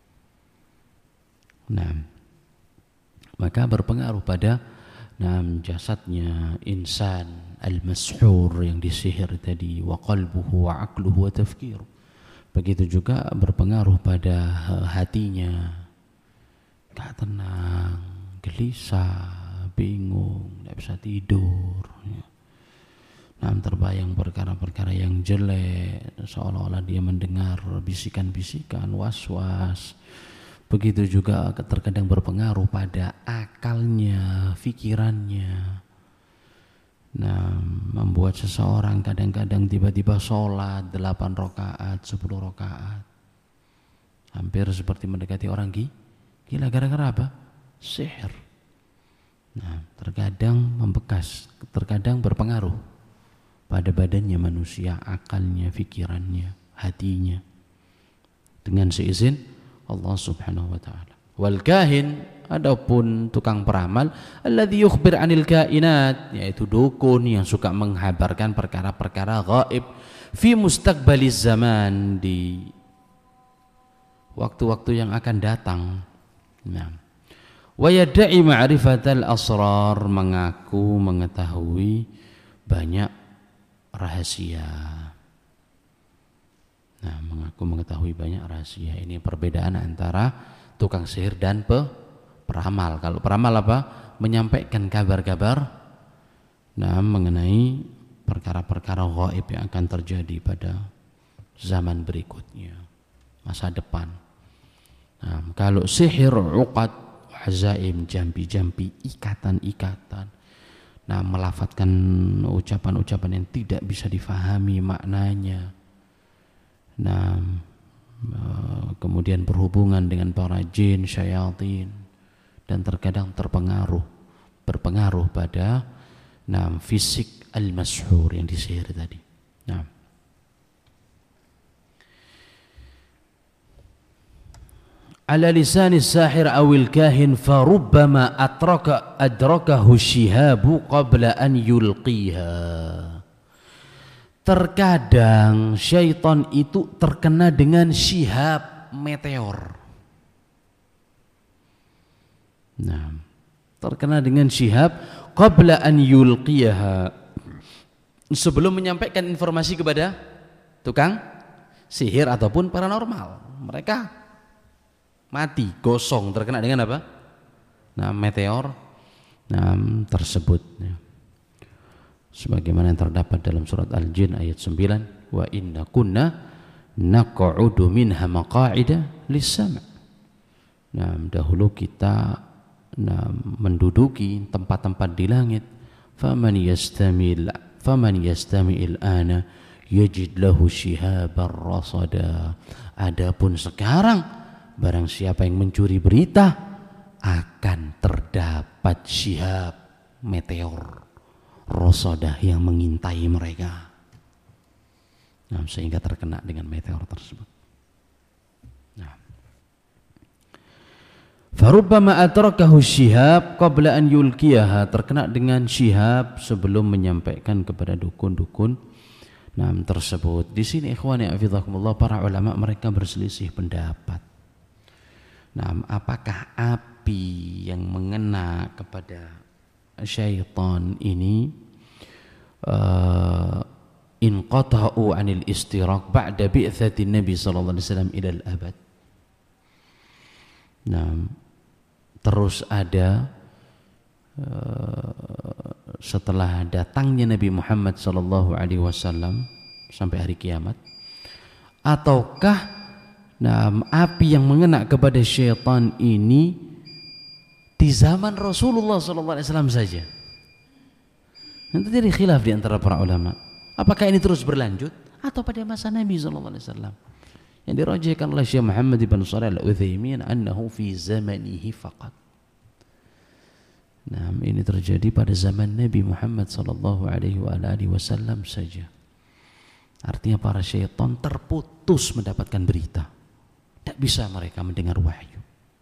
Nah, maka berpengaruh pada nah, jasadnya insan al-mashhur yang disihir tadi, wa qalbuhu wa aqluhu wa tafkiru. Begitu juga berpengaruh pada hatinya, gak tenang, gelisah, bingung, tidak bisa tidur. Nah, terbayang perkara-perkara yang jelek, seolah-olah dia mendengar bisikan-bisikan, was-was. Begitu juga terkadang berpengaruh pada akalnya, pikirannya. Nah, membuat seseorang kadang-kadang tiba-tiba sholat delapan rakaat, sepuluh rakaat. Hampir seperti mendekati orang gila. Gara-gara apa? Sihir. Nah, terkadang membekas, terkadang berpengaruh pada badannya manusia, akalnya, pikirannya, hatinya. Dengan seizin Allah Subhanahu wa taala. Wal kahin, adapun tukang peramal, alladzi yukhbir 'anil kainat, yaitu dukun yang suka menghabarkan perkara-perkara gaib fi mustaqbaliz zaman, di waktu-waktu yang akan datang. Nah, wa yad'i ma'rifatal asrar, mengaku mengetahui banyak rahasia. Nah, mengaku mengetahui banyak rahasia. Ini perbedaan antara tukang sihir dan pe peramal. Kalau peramal apa? Menyampaikan kabar-kabar nah, mengenai perkara-perkara gaib yang akan terjadi pada zaman berikutnya, masa depan. Nah, kalau sihir, uqad, hazaim, jambi-jambi, ikatan-ikatan, nah, melafatkan ucapan-ucapan yang tidak bisa difahami maknanya. Nah, kemudian berhubungan dengan para jin, syayatin, dan terkadang terpengaruh, berpengaruh pada nah, fisik al-mashhur yang disihir tadi. Nah, ala lisanis sahir awil kahin farubbama atraka adrakahu shihabu qabla an yulqiha. Terkadang syaitan itu terkena dengan syihab, meteor. Nah, terkena dengan syihab qabla an yulqiha, sebelum menyampaikan informasi kepada tukang sihir ataupun paranormal. Mereka mati, gosong, terkena dengan apa? Nah, meteor nah, tersebut. Sebagaimana yang terdapat dalam surat Al-Jin ayat sembilan, wa inna kunna naq'udu minha maqa'ida lis-sam'. Nah, dahulu kita nah, menduduki tempat-tempat di langit. Faman yastamil faman yastamil ana yajid lahu shihaban rasada. Adapun sekarang barang siapa yang mencuri berita akan terdapat syihab, meteor, rasadah yang mengintai mereka. Nah, sehingga terkena dengan meteor tersebut. Nah, farubbama atrakahu syihab qabla an yulqiyaha, terkena dengan syihab sebelum menyampaikan kepada dukun-dukun nah, tersebut. Di sini ikhwani hafizakumullah, para ulama mereka berselisih pendapat. Nah, apakah api yang mengena kepada syaitan ini uh, inqata'u 'anil istiraq ba'da bi'tsati Nabi sallallahu alaihi wasallam ila al-abad. Nah, terus ada uh, setelah datangnya Nabi Muhammad sallallahu alaihi wasallam sampai hari kiamat, ataukah nah, api yang mengena kepada syaitan ini di zaman Rasulullah sallallahu alaihi wasallam saja? Nanti jadi khilaf di antara para ulama. Apakah ini terus berlanjut atau pada masa Nabi sallallahu alaihi wasallam? Yang dirajihkan oleh Syekh Muhammad bin Shalih Al-Utsaimin annahu fi zamanihi faqat. Nah, ini terjadi pada zaman Nabi Muhammad sallallahu alaihi wasallam saja. Artinya para syaitan terputus mendapatkan berita. Tidak bisa mereka mendengar wahyu.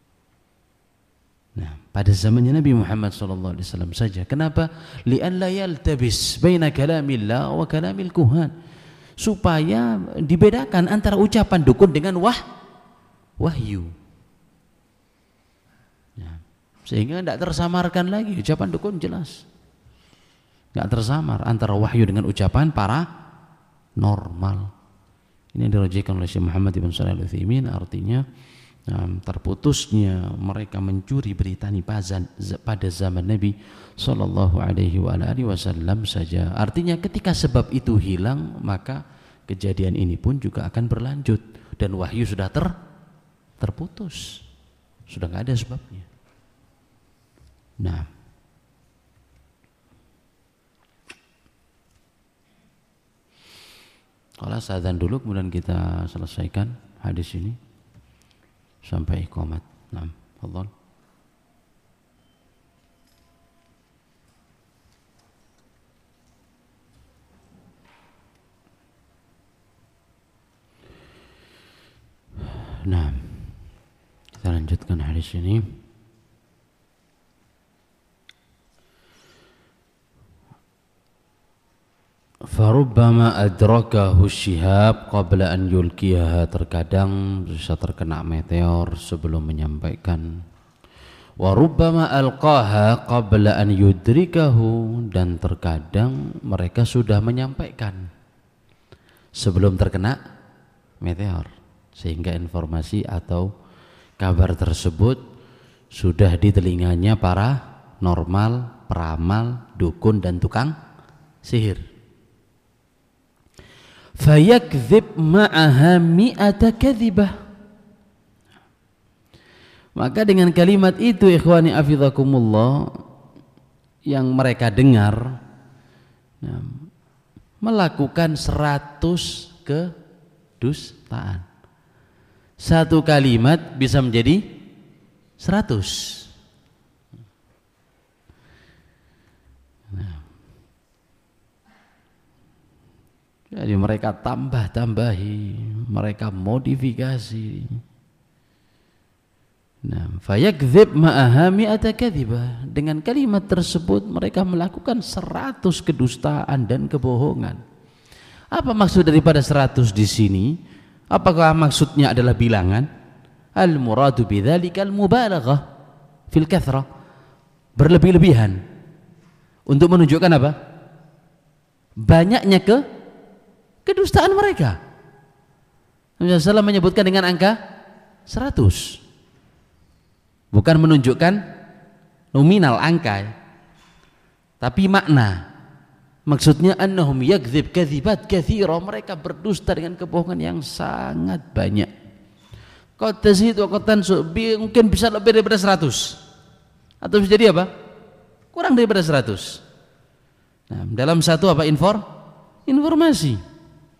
Nah, pada zamannya Nabi Muhammad sallallahu alaihi wasallam saja. Kenapa? Li'an la yaltabis baina kalamillah wa kalamil kuhan. Supaya dibedakan antara ucapan dukun dengan wah wahyu. Nah, sehingga tidak tersamarkan lagi ucapan dukun jelas. Tidak tersamar antara wahyu dengan ucapan para normal. Ini dirajikan oleh Syekh Muhammad ibn Shalih Al-Utsaimin, artinya um, terputusnya mereka mencuri berita nipazan pada zaman Nabi sallallahu alaihi wasallam saja. Artinya ketika sebab itu hilang, maka kejadian ini pun juga akan berlanjut dan wahyu sudah ter terputus. Sudah enggak ada sebabnya. Nah, kalau azan dulu kemudian kita selesaikan hadis ini sampai iqamat. Nah, fadhal. Nah, kita lanjutkan hadis ini. Farubbama adrakahu syihab qabla an yulqiyaha, terkadang bisa terkena meteor sebelum menyampaikan. Wa rubbama alqaha qabla an yudrikahu, dan terkadang mereka sudah menyampaikan sebelum terkena meteor, sehingga informasi atau kabar tersebut sudah di telinganya para normal, peramal, dukun dan tukang sihir. Fayakdzib ma'aha mi'ata kadzibah, maka dengan kalimat itu ikhwani afidhakumullah yang mereka dengar ya, melakukan seratus kedustaan. Satu kalimat bisa menjadi seratus. Jadi mereka tambah-tambahi, mereka modifikasi. Nah, fayakdzib ma'aha mi'ata kadzibah, dengan kalimat tersebut mereka melakukan seratus kedustaan dan kebohongan. Apa maksud daripada seratus di sini? Apakah maksudnya adalah bilangan? Al muradu bidzalika al mubalaghah fil kathrah, berlebih-lebihan untuk menunjukkan apa? Banyaknya ke kedustaan mereka. Nabi sallallahu alaihi wasallam menyebutkan dengan angka seratus, bukan menunjukkan nominal angka, tapi makna. Maksudnya annahum yakdzib kadzibat katsira, mereka berdusta dengan kebohongan yang sangat banyak. Qad tazid wa qad tansu, mungkin bisa lebih daripada seratus, atau bisa jadi apa? Kurang daripada seratus. Nah, dalam satu apa infor? Informasi.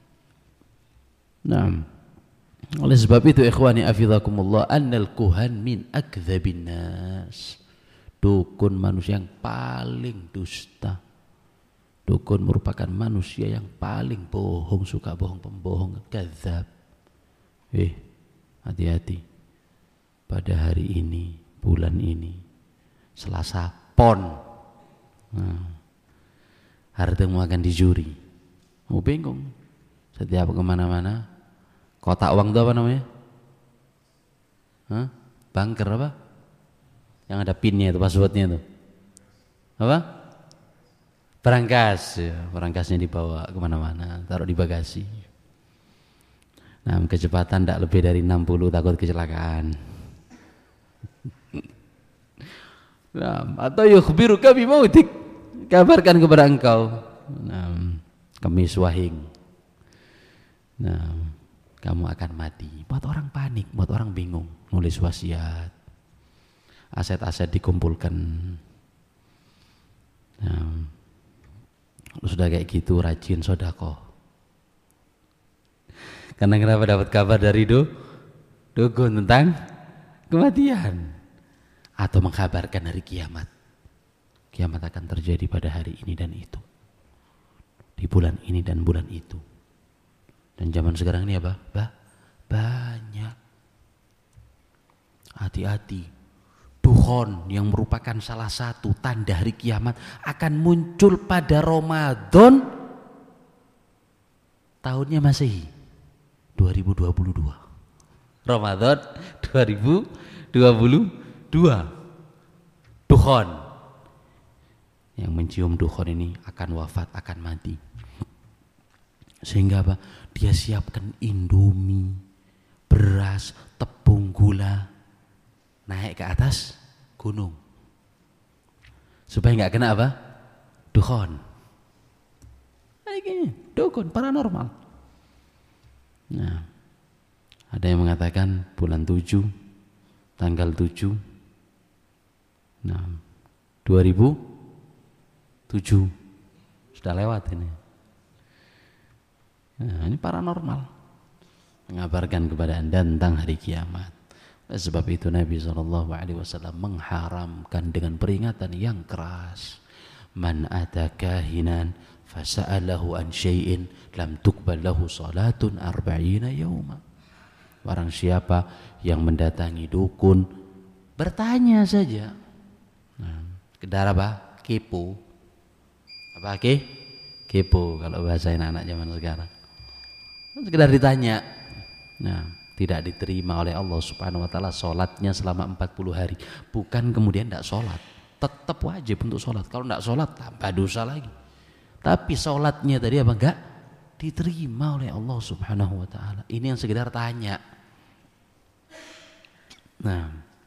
Nah, oleh sebab itu ikhwani afidhakumullah, annal kuhan min akdzabin nas, dukun manusia yang paling dusta. Dukun merupakan manusia yang paling bohong, suka bohong, pembohong, kadzab. Eh, hati-hati. Pada hari ini, bulan ini, Selasa Pon, nah, hartamu akan dicuri. Mau bingung. Setiap kemana-mana, kotak uang itu apa namanya? Hah? Bunker apa? Yang ada pinnya itu, passwordnya itu apa? Berangkas ya, berangkasnya dibawa kemana-mana, taruh di bagasi. Nah, kecepatan tidak lebih dari enam puluh, takut kecelakaan. Nah, atau yukhbiruka bimautik, kabarkan kepada engkau nah, kemis wahing. Nah, kamu akan mati. Buat orang panik, buat orang bingung, nulis wasiat, aset-aset dikumpulkan. Nah, sudah kayak gitu rajin sedekah. Karena kenapa dapat kabar dari do, dukun tentang kematian atau mengkabarkan hari kiamat. kiamat akan terjadi pada hari ini dan itu, di bulan ini dan bulan itu. Dan zaman sekarang ini apa? Bah, banyak. Hati-hati, dukhon yang merupakan salah satu tanda hari kiamat akan muncul pada Ramadan tahunnya Masehi dua ribu dua puluh dua. Ramadan dua ribu dua puluh dua. Dukhon yang mencium dukhon ini akan wafat, akan mati. Sehingga apa? Dia siapkan indomie, beras, tepung, gula, naik ke atas gunung supaya nggak kena apa? Dukhon. Kayak gini, dukun paranormal. Nah, ada yang mengatakan bulan tujuh, tanggal tujuh, nah, dua ribu tujuh sudah lewat ini. Nah, ini paranormal mengabarkan kepada Anda tentang hari kiamat. Oleh sebab itu Nabi shallallahu alaihi wasallam mengharamkan dengan peringatan yang keras. Man ata kahinan fasa'alahu an syai'in lam tuqbal lahu salatun arba'ina yawma. Barang siapa yang mendatangi dukun bertanya saja. Nah, kedar apa? Kepo. Apa ke? Kepo kalau bahasa anak-anak zaman sekarang. Sekedar ditanya. Nah, tidak diterima oleh Allah Subhanahu wa taala salatnya selama empat puluh hari. Bukan kemudian tidak salat, tetap wajib untuk salat. Kalau tidak salat tambah dosa lagi. Tapi salatnya tadi apa enggak diterima oleh Allah Subhanahu wa taala. Ini yang sekedar tanya. Nah,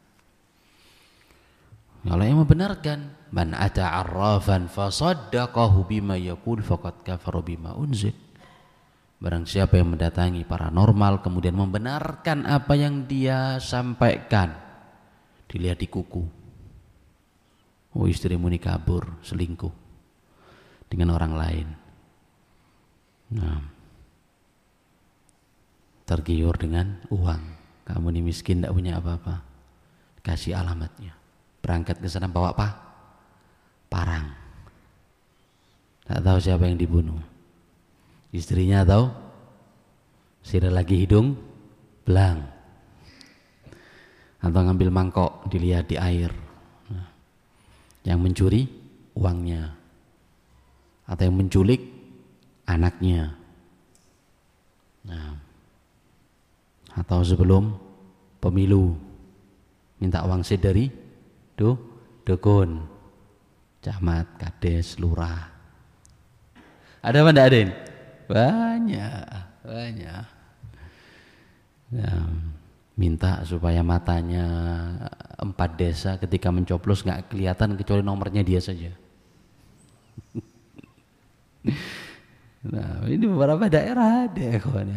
kalau yang membenarkan, man ata arrafan fasaddaqahu bima yaqul faqad kafara bima unzil. Barang siapa yang mendatangi paranormal kemudian membenarkan apa yang dia sampaikan, dilihat di kuku, oh istrimu ini kabur, selingkuh dengan orang lain. Nah, tergiur dengan uang, kamu ini miskin tidak punya apa-apa, kasih alamatnya, berangkat ke sana bawa apa? Parang, tak tahu siapa yang dibunuh, istrinya atau sirah lagi hidung belang, atau ngambil mangkok dilihat di air. Nah, yang mencuri uangnya, atau yang menculik anaknya. Nah, atau sebelum pemilu minta uang sih dari do dukun, camat, kades, lurah. Ada apa enggak ada ini? Banyak, banyak. Ya, minta supaya matanya empat desa ketika mencoblos nggak kelihatan kecuali nomornya dia saja. Nah, ini beberapa daerah ada, kawan.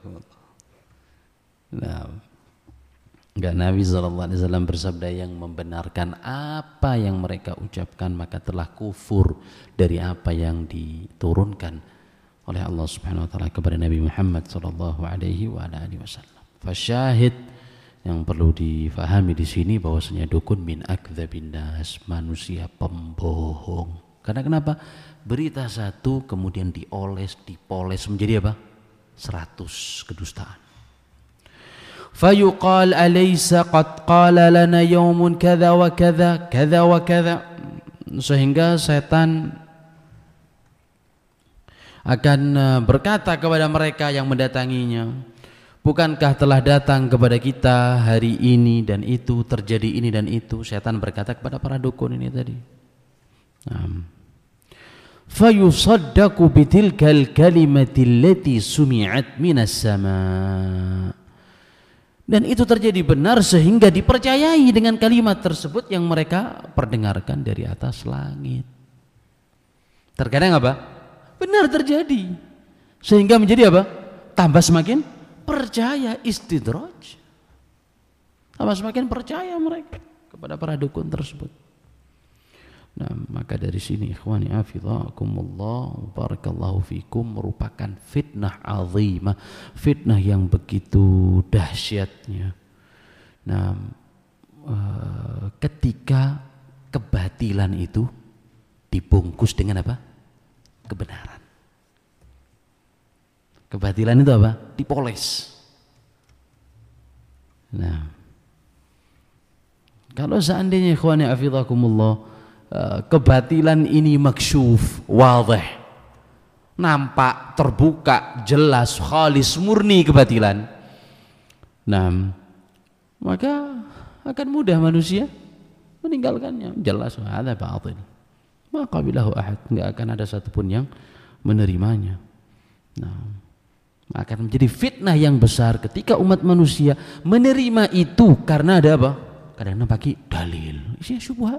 Nah, enggak, Nabi shallallahu alaihi wasallam bersabda, yang membenarkan apa yang mereka ucapkan maka telah kufur dari apa yang diturunkan oleh Allah Subhanahu wa taala kepada Nabi Muhammad sallallahu alaihi wa alihi wasallam. Fasyahid yang perlu difahami di sini bahwasanya dukun min akdzabin nas, manusia pembohong. Karena kenapa? Berita satu kemudian dioles, dipoles menjadi apa? seratus kedustaan. Fayuqal alaysa qad qala lana yawmun kadza wa kadza kadza wa kadza, sehingga setan akan berkata kepada mereka yang mendatanginya, bukankah telah datang kepada kita hari ini dan itu, terjadi ini dan itu. Setan berkata kepada para dukun ini tadi. Fayusaddaqu bitilkal kalimati allati sumi'at minas sama. Dan itu terjadi benar sehingga dipercayai dengan kalimat tersebut yang mereka perdengarkan dari atas langit. Terkadang apa? Benar terjadi, sehingga menjadi apa? Tambah semakin percaya, istidraj. Tambah semakin percaya mereka kepada para dukun tersebut. Nah, maka dari sini ikhwani hafizakumullah, barakallahu fikum, merupakan fitnah azimah, fitnah yang begitu dahsyatnya. Nah, ketika kebatilan itu dibungkus dengan apa? Kebenaran. Kebatilan itu apa? Dipoles. Nah, kalau seandainya ikhwani afidhakumullah, kebatilan ini maksyuf, wadih, nampak, terbuka, jelas, khalis, murni kebatilan. Nah, maka akan mudah manusia meninggalkannya. Jelas, ada batil. Maka bilahu ahad, enggak akan ada satupun yang menerimanya. Nah, akan menjadi fitnah yang besar ketika umat manusia menerima itu karena ada apa? Karena pakai dalil, isinya syubhat.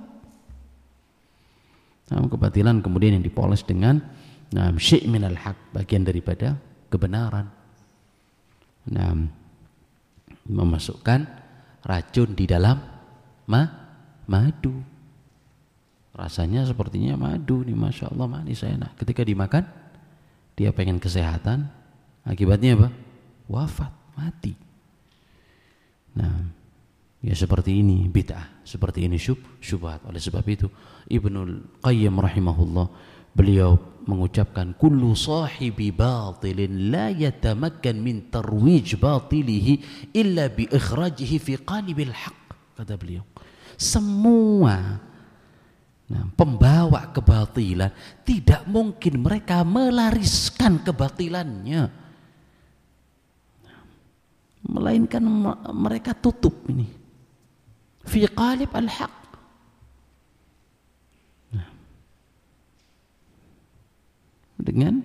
Nah, kebatilan kemudian yang dipoles dengan nah, syai' minal haq, bagian daripada kebenaran. Nah, memasukkan racun di dalam ma madu. Rasanya sepertinya madu nih, masya Allah manis enak. Ketika dimakan, dia pengen kesehatan, akibatnya apa? Wafat, mati. Nah, ya seperti ini bid'ah, seperti ini syub, syubhat. Oleh sebab itu Ibnul Qayyim rahimahullah, beliau mengucapkan kullu sahibi batilin la yatamakkan min tarwij batilihi illa bi ikhrajihi fi qalibil haqq, kata beliau. Semua nah, pembawa kebatilan tidak mungkin mereka melariskan kebatilannya, melainkan mereka tutup ini fi qalib al-haq. Nah, dengan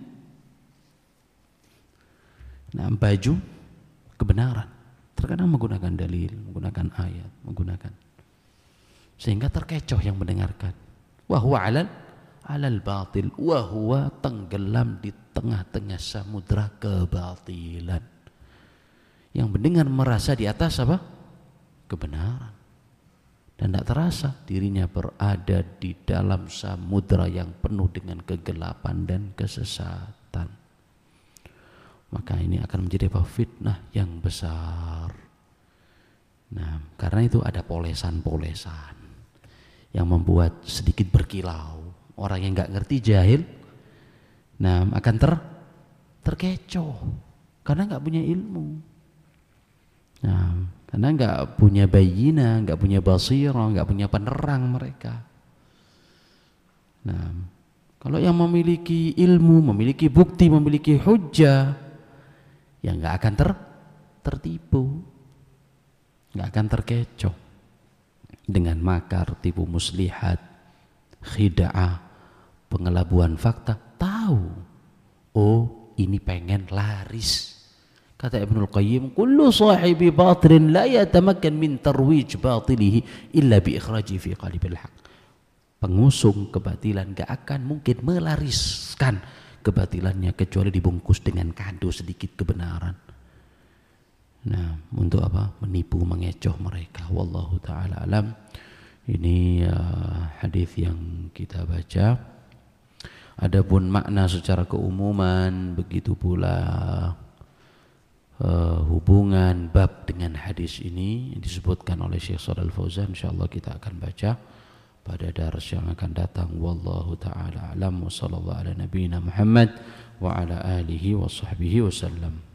nah, baju kebenaran, terkadang menggunakan dalil, menggunakan ayat, menggunakan sehingga terkecoh yang mendengarkan. Wa huwa 'alal 'alal batil, wa huwa tenggelam di tengah-tengah samudra kebatilan. Yang mendengar merasa di atas apa? Kebenaran. Dan tidak terasa dirinya berada di dalam samudra yang penuh dengan kegelapan dan kesesatan. Maka ini akan menjadi apa? Fitnah yang besar. Nah, karena itu ada polesan-polesan yang membuat sedikit berkilau. Orang yang nggak ngerti, jahil, nah akan ter terkecoh karena nggak punya ilmu. Nah, karena nggak punya bayina, nggak punya basirah, nggak punya penerang mereka. Nah, kalau yang memiliki ilmu, memiliki bukti, memiliki hujjah, ya nggak akan ter tertipu, nggak akan terkecoh dengan makar, tipu muslihat, khida'ah, pengelabuan fakta. Tahu, oh ini pengen laris. Kata Ibnul Qayyim, kullu sahibi batilin la yatamakkan min tarwij batilihi illa bi ikhraji fi qalibil haq. Pengusung kebatilan gak akan mungkin melariskan kebatilannya kecuali dibungkus dengan kado sedikit kebenaran. Nah, untuk apa? Menipu, mengecoh mereka. Wallahu ta'ala alam. Ini uh, hadis yang kita baca. Adapun makna secara keumuman, begitu pula Uh, hubungan bab dengan hadis ini yang disebutkan oleh Syekh Shalal Fauzan, insyaallah kita akan baca pada dars yang akan datang. Wallahu taala alam wa sallallahu ala nabiyyina Muhammad wa ala alihi wa sahbihi wasallam.